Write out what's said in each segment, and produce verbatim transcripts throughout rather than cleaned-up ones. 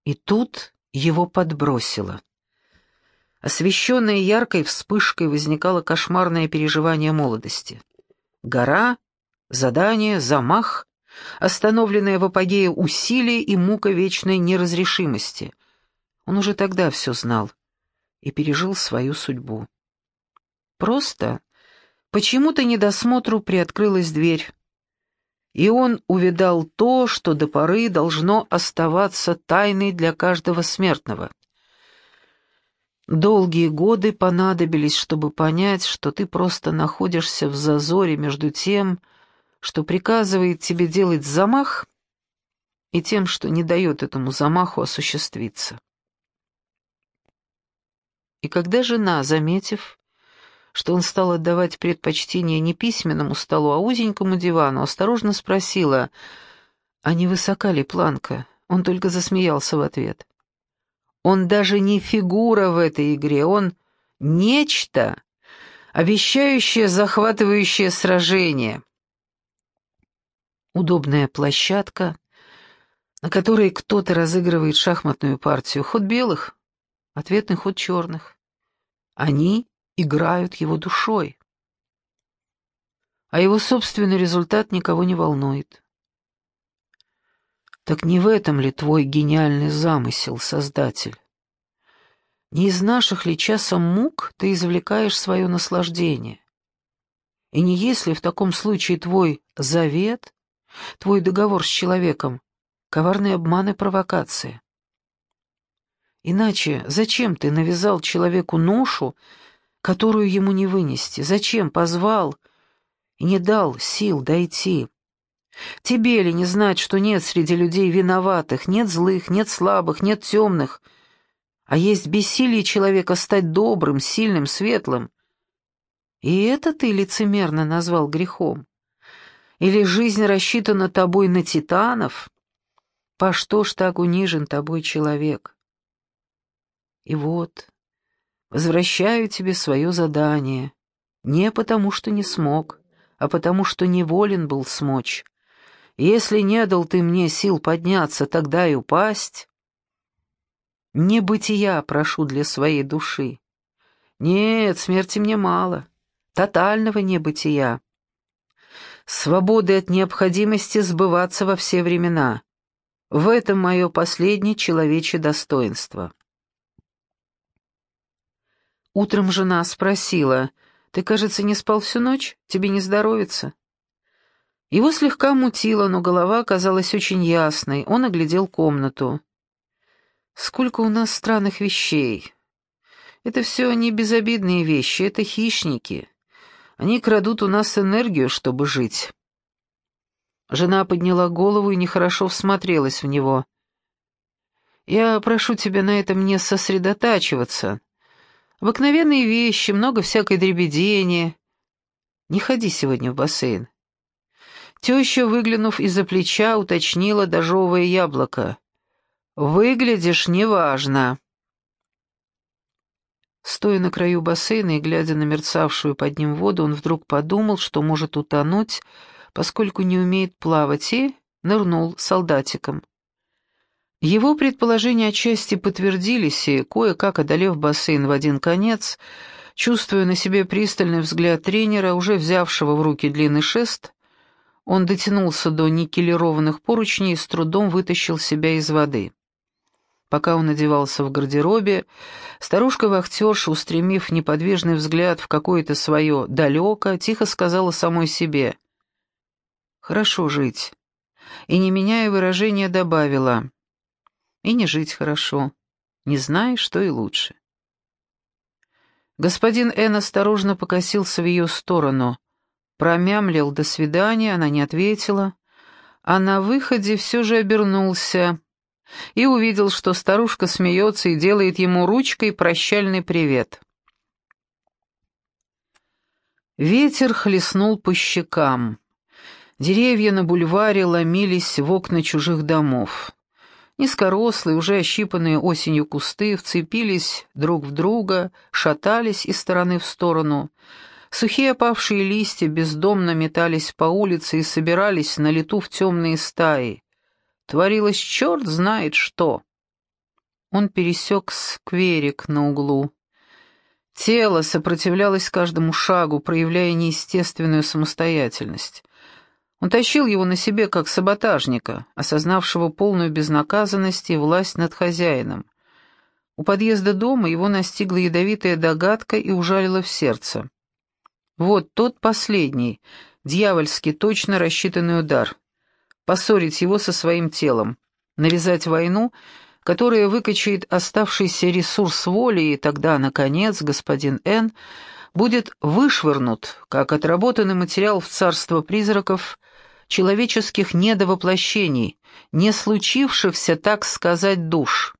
И тут его подбросило. Освещенное яркой вспышкой возникало кошмарное переживание молодости. Гора, задание, замах, остановленное в апогее усилие и мука вечной неразрешимости. Он уже тогда все знал и пережил свою судьбу. Просто почему-то недосмотру приоткрылась дверь, и он увидал то, что до поры должно оставаться тайной для каждого смертного. Долгие годы понадобились, чтобы понять, что ты просто находишься в зазоре между тем, что приказывает тебе делать замах, и тем, что не дает этому замаху осуществиться. И когда жена, заметив, что он стал отдавать предпочтение не письменному столу, а узенькому дивану, осторожно спросила, а не высока ли планка, он только засмеялся в ответ. Он даже не фигура в этой игре, он нечто, обещающее захватывающее сражение. Удобная площадка, на которой кто-то разыгрывает шахматную партию, ход белых, ответный ход черных. Они играют его душой, а его собственный результат никого не волнует. Так не в этом ли твой гениальный замысел, Создатель? Не из наших ли часом мук ты извлекаешь свое наслаждение? И не есть ли в таком случае твой завет, твой договор с человеком, коварный обман и провокация? Иначе зачем ты навязал человеку ношу, которую ему не вынести? Зачем позвал и не дал сил дойти? Тебе ли не знать, что нет среди людей виноватых, нет злых, нет слабых, нет темных, а есть бессилие человека стать добрым, сильным, светлым? И это ты лицемерно назвал грехом? Или жизнь рассчитана тобой на титанов? По что ж так унижен тобой человек? И вот, возвращаю тебе свое задание, не потому что не смог, а потому что неволен был смочь. Если не дал ты мне сил подняться, тогда и упасть. Не бытия прошу для своей души. Нет, смерти мне мало, тотального небытия. Свободы от необходимости сбываться во все времена. В этом мое последнее человечье достоинство. Утром жена спросила, «Ты, кажется, не спал всю ночь? Тебе не здоровится?» Его слегка мутило, но голова оказалась очень ясной. Он оглядел комнату. «Сколько у нас странных вещей. Это все не безобидные вещи, это хищники. Они крадут у нас энергию, чтобы жить». Жена подняла голову и нехорошо всмотрелась в него. «Я прошу тебя на этом не сосредотачиваться. Обыкновенные вещи, много всякой дребедени. Не ходи сегодня в бассейн». Теща, выглянув из-за плеча, уточнила, дожевывая яблоко. «Выглядишь неважно». Стоя на краю бассейна и глядя на мерцавшую под ним воду, он вдруг подумал, что может утонуть, поскольку не умеет плавать, и нырнул солдатиком. Его предположения отчасти подтвердились, и, кое-как одолев бассейн в один конец, чувствуя на себе пристальный взгляд тренера, уже взявшего в руки длинный шест, он дотянулся до никелированных поручней и с трудом вытащил себя из воды. Пока он одевался в гардеробе, старушка-вахтерша, устремив неподвижный взгляд в какое-то свое далеко, тихо сказала самой себе «Хорошо жить», и, не меняя выражения, добавила «И не жить хорошо, не зная, что и лучше». Господин Н. осторожно покосился в ее сторону, промямлил «до свидания», она не ответила, а на выходе все же обернулся и увидел, что старушка смеется и делает ему ручкой прощальный привет. Ветер хлестнул по щекам. Деревья на бульваре ломились в окна чужих домов. Низкорослые, уже ощипанные осенью кусты вцепились друг в друга, шатались из стороны в сторону. Сухие опавшие листья бездомно метались по улице и собирались на лету в темные стаи. Творилось черт знает что. Он пересек скверик на углу. Тело сопротивлялось каждому шагу, проявляя неестественную самостоятельность. Он тащил его на себе, как саботажника, осознавшего полную безнаказанность и власть над хозяином. У подъезда дома его настигла ядовитая догадка и ужалила в сердце. Вот тот последний, дьявольски точно рассчитанный удар. Поссорить его со своим телом, навязать войну, которая выкачает оставшийся ресурс воли, и тогда, наконец, господин Н. будет вышвырнут, как отработанный материал в царство призраков, человеческих недовоплощений, не случившихся, так сказать, душ.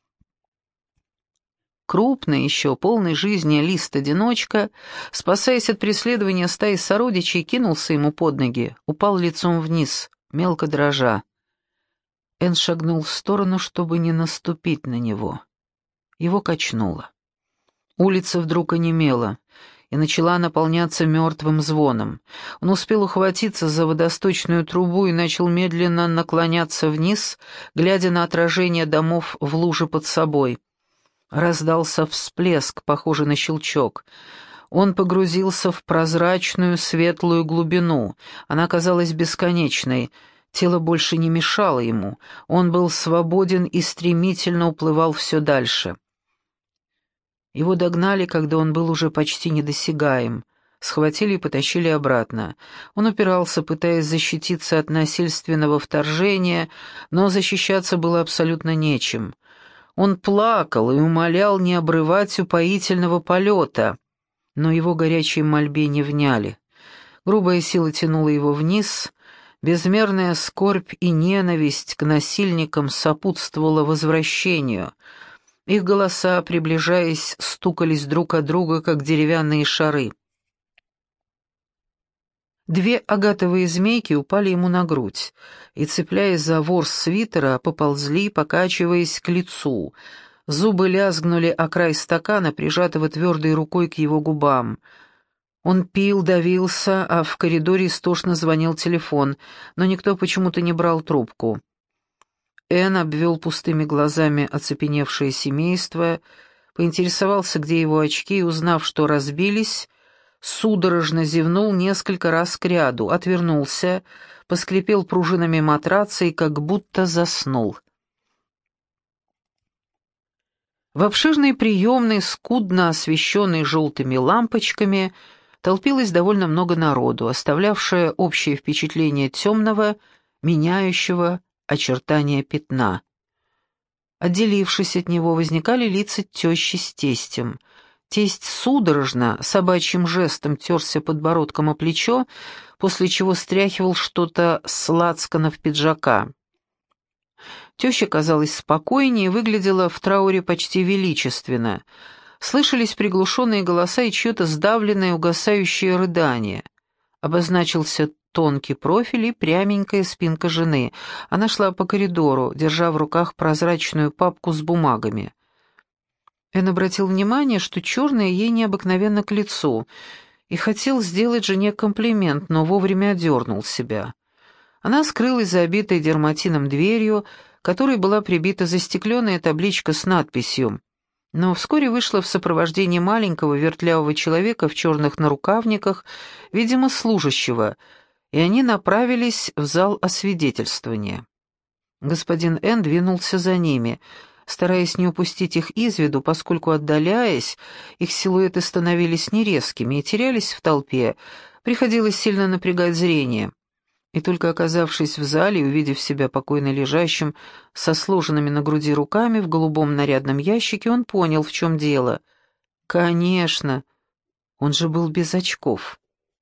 Крупный еще, полный жизни лист-одиночка, спасаясь от преследования стаи сородичей, кинулся ему под ноги, упал лицом вниз, мелко дрожа. Эн шагнул в сторону, чтобы не наступить на него. Его качнуло. Улица вдруг онемела и начала наполняться мертвым звоном. Он успел ухватиться за водосточную трубу и начал медленно наклоняться вниз, глядя на отражение домов в луже под собой. Раздался всплеск, похожий на щелчок. Он погрузился в прозрачную светлую глубину. Она казалась бесконечной. Тело больше не мешало ему. Он был свободен и стремительно уплывал все дальше. Его догнали, когда он был уже почти недосягаем. Схватили и потащили обратно. Он упирался, пытаясь защититься от насильственного вторжения, но защищаться было абсолютно нечем. Он плакал и умолял не обрывать упоительного полета, но его горячие мольбе не вняли. Грубая сила тянула его вниз, безмерная скорбь и ненависть к насильникам сопутствовала возвращению. Их голоса, приближаясь, стукались друг о друга, как деревянные шары. Две агатовые змейки упали ему на грудь и, цепляясь за ворс свитера, поползли, покачиваясь к лицу. Зубы лязгнули о край стакана, прижатого твердой рукой к его губам. Он пил, давился, а в коридоре истошно звонил телефон, но никто почему-то не брал трубку. Эн обвел пустыми глазами оцепеневшее семейство, поинтересовался, где его очки, и, узнав, что разбились, судорожно зевнул несколько раз кряду, отвернулся, поскрипел пружинами матраца и как будто заснул. В обширной приемной, скудно освещенной желтыми лампочками, толпилось довольно много народу, оставлявшее общее впечатление темного, меняющего очертания пятна. Отделившись от него, возникали лица тещи с тестем. Тесть судорожно, собачьим жестом терся подбородком о плечо, после чего стряхивал что-то с лацканов пиджака. Теща казалась спокойнее и выглядела в трауре почти величественно. Слышались приглушенные голоса и чье-то сдавленное угасающее рыдание. Обозначился тонкий профиль и пряменькая спинка жены. Она шла по коридору, держа в руках прозрачную папку с бумагами. Эн обратил внимание, что черное ей необыкновенно к лицу, и хотел сделать жене комплимент, но вовремя одернул себя. Она скрылась за обитой дерматином дверью, которой была прибита застекленная табличка с надписью, но вскоре вышла в сопровождении маленького вертлявого человека в черных нарукавниках, видимо, служащего, и они направились в зал освидетельствования. Господин Н. двинулся за ними, стараясь не упустить их из виду, поскольку, отдаляясь, их силуэты становились нерезкими и терялись в толпе, приходилось сильно напрягать зрение. И только оказавшись в зале и увидев себя покойно лежащим со сложенными на груди руками в голубом нарядном ящике, он понял, в чем дело. Конечно, он же был без очков.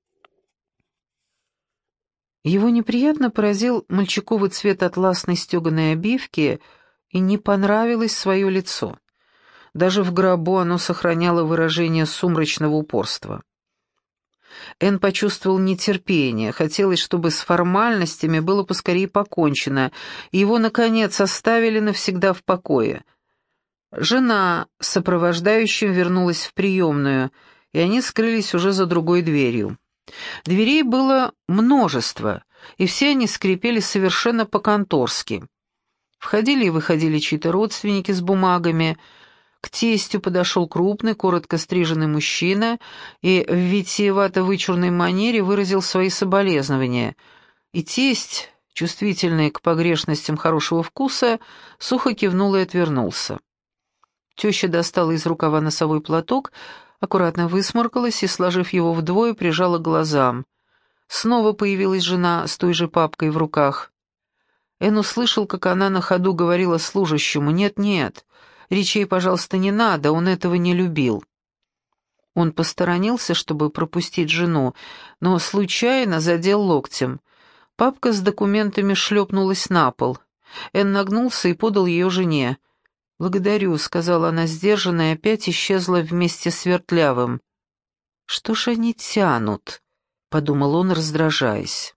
Его неприятно поразил мальчиковый цвет атласной стеганой обивки, и не понравилось свое лицо. Даже в гробу оно сохраняло выражение сумрачного упорства. Эн почувствовал нетерпение, хотелось, чтобы с формальностями было поскорее покончено, и его, наконец, оставили навсегда в покое. Жена с сопровождающим вернулась в приемную, и они скрылись уже за другой дверью. Дверей было множество, и все они скрипели совершенно по-конторски. Входили и выходили чьи-то родственники с бумагами. К тестю подошел крупный, коротко стриженный мужчина и в витиевато-вычурной манере выразил свои соболезнования. И тесть, чувствительный к погрешностям хорошего вкуса, сухо кивнул и отвернулся. Теща достала из рукава носовой платок, аккуратно высморкалась и, сложив его вдвое, прижала к глазам. Снова появилась жена с той же папкой в руках. Эн услышал, как она на ходу говорила служащему: «Нет-нет, речей, пожалуйста, не надо, он этого не любил». Он посторонился, чтобы пропустить жену, но случайно задел локтем. Папка с документами шлепнулась на пол. Эн нагнулся и подал ее жене. «Благодарю», — сказала она сдержанно и опять исчезла вместе с Вертлявым. «Что ж они тянут?» — подумал он, раздражаясь.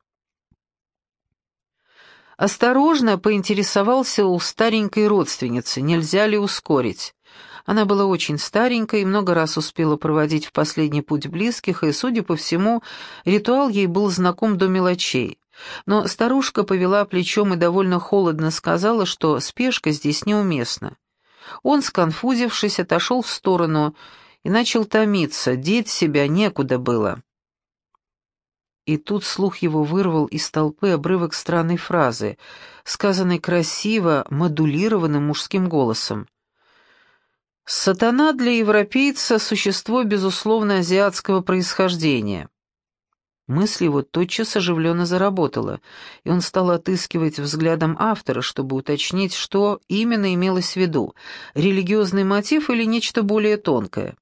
Осторожно поинтересовался у старенькой родственницы, нельзя ли ускорить. Она была очень старенькая и много раз успела проводить в последний путь близких, и, судя по всему, ритуал ей был знаком до мелочей. Но старушка повела плечом и довольно холодно сказала, что спешка здесь неуместна. Он, сконфузившись, отошел в сторону и начал томиться, деть себя некуда было. И тут слух его вырвал из толпы обрывок странной фразы, сказанной красиво, модулированным мужским голосом. «Сатана для европейца — существо, безусловно, азиатского происхождения». Мысль его тотчас оживленно заработала, и он стал отыскивать взглядом автора, чтобы уточнить, что именно имелось в виду — религиозный мотив или нечто более тонкое.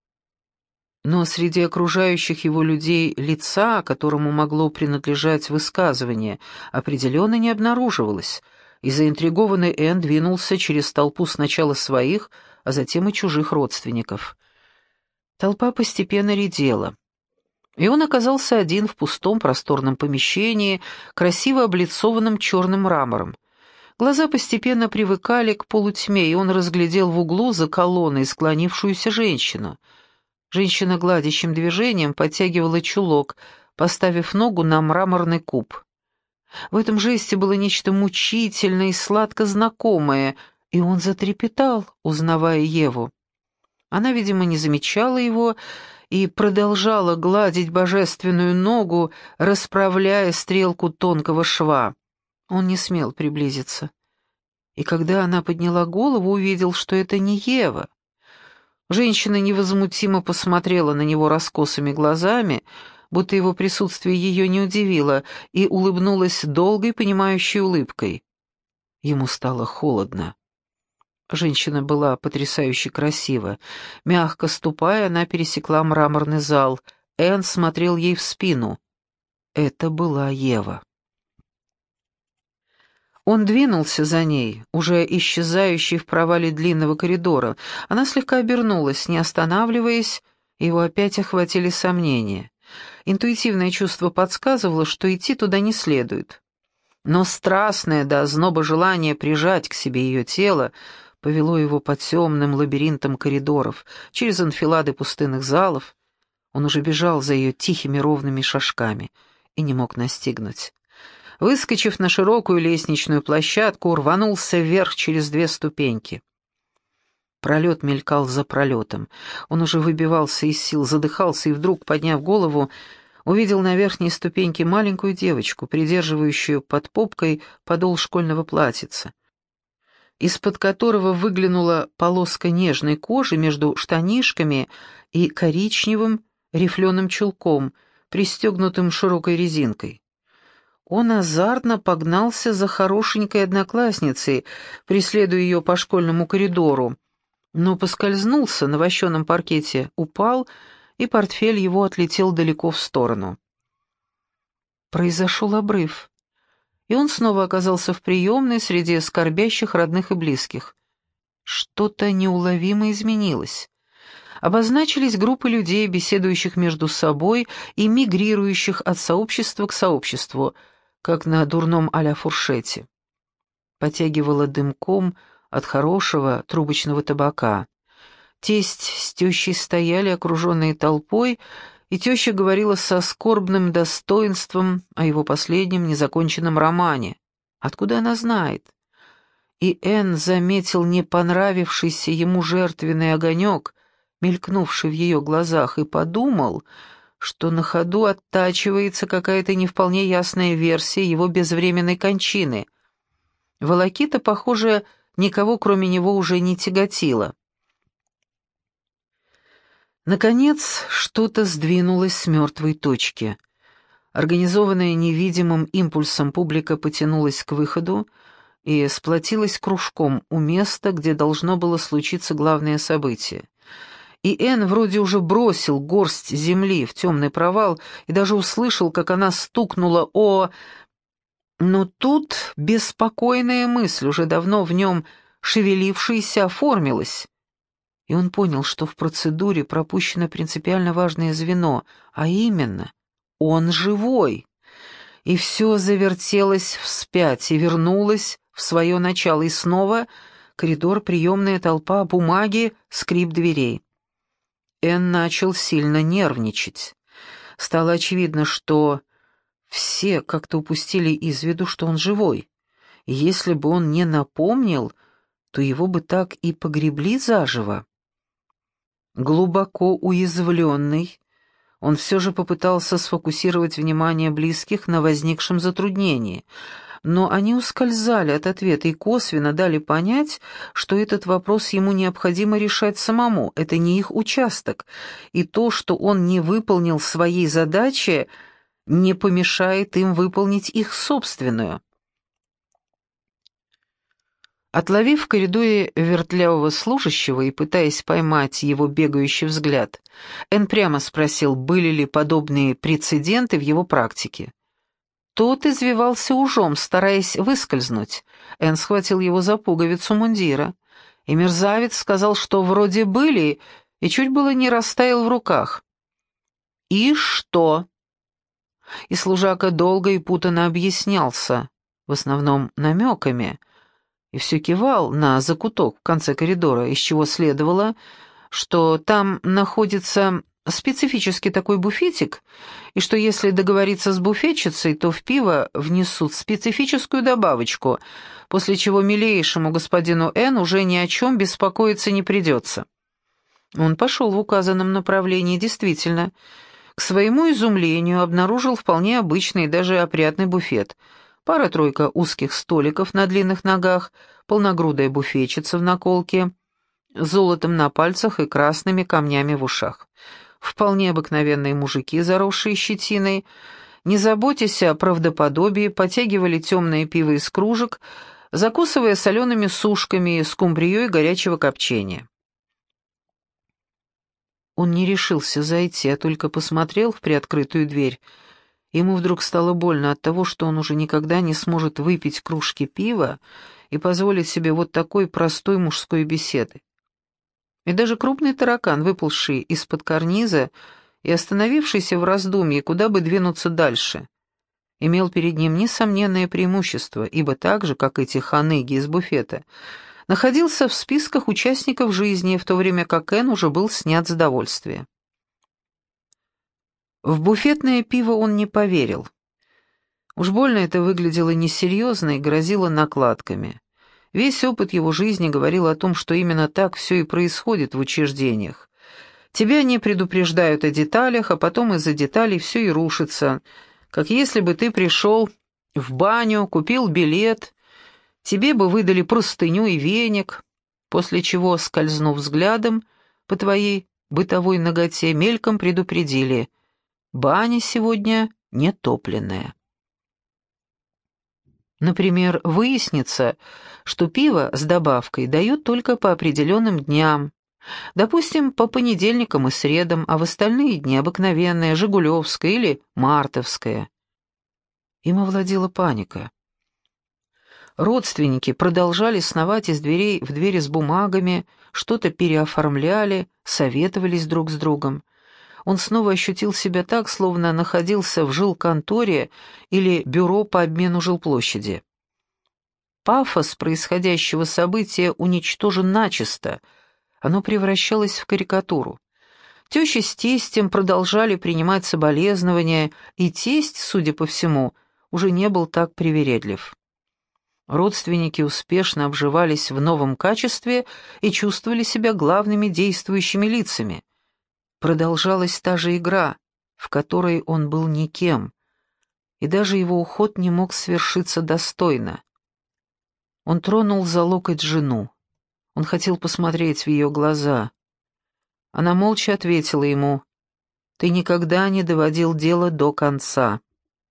Но среди окружающих его людей лица, которому могло принадлежать высказывание, определенно не обнаруживалось, и заинтригованный Энн двинулся через толпу сначала своих, а затем и чужих родственников. Толпа постепенно редела, и он оказался один в пустом просторном помещении, красиво облицованном черным мрамором. Глаза постепенно привыкали к полутьме, и он разглядел в углу за колонной склонившуюся женщину. Женщина гладящим движением подтягивала чулок, поставив ногу на мраморный куб. В этом жесте было нечто мучительное и сладко знакомое, и он затрепетал, узнавая Еву. Она, видимо, не замечала его и продолжала гладить божественную ногу, расправляя стрелку тонкого шва. Он не смел приблизиться. И когда она подняла голову, увидел, что это не Ева. Женщина невозмутимо посмотрела на него раскосыми глазами, будто его присутствие ее не удивило, и улыбнулась долгой, понимающей улыбкой. Ему стало холодно. Женщина была потрясающе красива. Мягко ступая, она пересекла мраморный зал. Энн смотрел ей в спину. Это была Ева. Он двинулся за ней, уже исчезающей в провале длинного коридора. Она слегка обернулась, не останавливаясь, его опять охватили сомнения. Интуитивное чувство подсказывало, что идти туда не следует. Но страстное до озноба желание прижать к себе ее тело повело его по темным лабиринтам коридоров, через анфилады пустынных залов. Он уже бежал за ее тихими ровными шажками и не мог настигнуть. Выскочив на широкую лестничную площадку, рванулся вверх через две ступеньки. Пролет мелькал за пролетом. Он уже выбивался из сил, задыхался и вдруг, подняв голову, увидел на верхней ступеньке маленькую девочку, придерживающую под попкой подол школьного платьица, из-под которого выглянула полоска нежной кожи между штанишками и коричневым рифленым чулком, пристегнутым широкой резинкой. Он азартно погнался за хорошенькой одноклассницей, преследуя ее по школьному коридору, но поскользнулся на вощеном паркете, упал, и портфель его отлетел далеко в сторону. Произошел обрыв, и он снова оказался в приемной среди скорбящих родных и близких. Что-то неуловимо изменилось. Обозначились группы людей, беседующих между собой и мигрирующих от сообщества к сообществу, как на дурном а-ля фуршете. Потягивало дымком от хорошего трубочного табака. Тесть с тещей стояли, окруженные толпой, и теща говорила со скорбным достоинством о его последнем незаконченном романе. Откуда она знает? И Энн заметил не понравившийся ему жертвенный огонек, мелькнувший в ее глазах, и подумал, что на ходу оттачивается какая-то не вполне ясная версия его безвременной кончины. Волокита, похоже, никого кроме него уже не тяготила. Наконец, что-то сдвинулось с мертвой точки. Организованная невидимым импульсом публика потянулась к выходу и сплотилась кружком у места, где должно было случиться главное событие. И Энн вроде уже бросил горсть земли в темный провал и даже услышал, как она стукнула о... Но тут беспокойная мысль, уже давно в нем шевелившаяся, оформилась. И он понял, что в процедуре пропущено принципиально важное звено, а именно, он живой. И все завертелось вспять и вернулось в свое начало, и снова коридор, приемная толпа, бумаги, скрип дверей. Энн начал сильно нервничать. Стало очевидно, что все как-то упустили из виду, что он живой. И если бы он не напомнил, то его бы так и погребли заживо. Глубоко уязвленный, он все же попытался сфокусировать внимание близких на возникшем затруднении, но они ускользали от ответа и косвенно дали понять, что этот вопрос ему необходимо решать самому, это не их участок, и то, что он не выполнил своей задачи, не помешает им выполнить их собственную. Отловив в коридоре вертлявого служащего и пытаясь поймать его бегающий взгляд, Энн прямо спросил, были ли подобные прецеденты в его практике. Тот извивался ужом, стараясь выскользнуть. Энн схватил его за пуговицу мундира, и мерзавец сказал, что вроде были, и чуть было не растаял в руках. «И что?» И служака долго и путанно объяснялся, в основном намеками, и все кивал на закуток в конце коридора, из чего следовало, что там находится специфический такой буфетик, и что если договориться с буфетчицей, то в пиво внесут специфическую добавочку, после чего милейшему господину Н уже ни о чем беспокоиться не придется. Он пошел в указанном направлении, действительно. К своему изумлению обнаружил вполне обычный и даже опрятный буфет. Пара-тройка узких столиков на длинных ногах, полногрудая буфетчица в наколке, золотом на пальцах и красными камнями в ушах. Вполне обыкновенные мужики, заросшие щетиной, не заботясь о правдоподобии, потягивали темное пиво из кружек, закусывая солеными сушками, скумбрией горячего копчения. Он не решился зайти, а только посмотрел в приоткрытую дверь. Ему вдруг стало больно от того, что он уже никогда не сможет выпить кружки пива и позволить себе вот такой простой мужской беседы. И даже крупный таракан, выползший из-под карниза и остановившийся в раздумье, куда бы двинуться дальше, имел перед ним несомненное преимущество, ибо так же, как эти ханыги из буфета, находился в списках участников жизни, в то время как Энн уже был снят с довольствия. В буфетное пиво он не поверил. Уж больно это выглядело несерьезно и грозило накладками. Весь опыт его жизни говорил о том, что именно так все и происходит в учреждениях. Тебя не предупреждают о деталях, а потом из-за деталей все и рушится, как если бы ты пришел в баню, купил билет, тебе бы выдали простыню и веник, после чего, скользнув взглядом по твоей бытовой наготе, мельком предупредили: баня сегодня нетопленная. Например, выяснится, что пиво с добавкой дают только по определенным дням, допустим, по понедельникам и средам, а в остальные дни обыкновенное, жигулевское или мартовское. Им овладела паника. Родственники продолжали сновать из дверей в двери с бумагами, что-то переоформляли, советовались друг с другом. Он снова ощутил себя так, словно находился в жилконторе или бюро по обмену жилплощади. Пафос происходящего события уничтожен начисто, оно превращалось в карикатуру. Теща с тестем продолжали принимать соболезнования, и тесть, судя по всему, уже не был так привередлив. Родственники успешно обживались в новом качестве и чувствовали себя главными действующими лицами. Продолжалась та же игра, в которой он был никем, и даже его уход не мог свершиться достойно. Он тронул за локоть жену. Он хотел посмотреть в ее глаза. Она молча ответила ему: «Ты никогда не доводил дело до конца».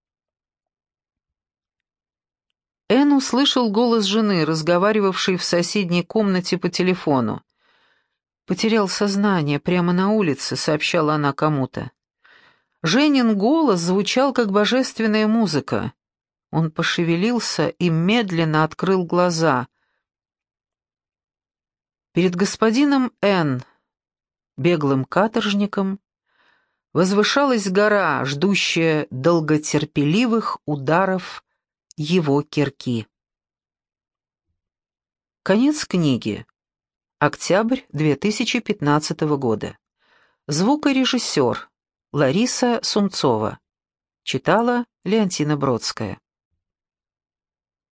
Энн услышал голос жены, разговаривавшей в соседней комнате по телефону. «Потерял сознание прямо на улице», — сообщала она кому-то. Женин голос звучал, как божественная музыка. Он пошевелился и медленно открыл глаза. Перед господином Н, беглым каторжником, возвышалась гора, ждущая долготерпеливых ударов его кирки. Конец книги. Октябрь две тысячи пятнадцатого года. Звукорежиссер Лариса Сумцова. Читала Леонтина Бродская.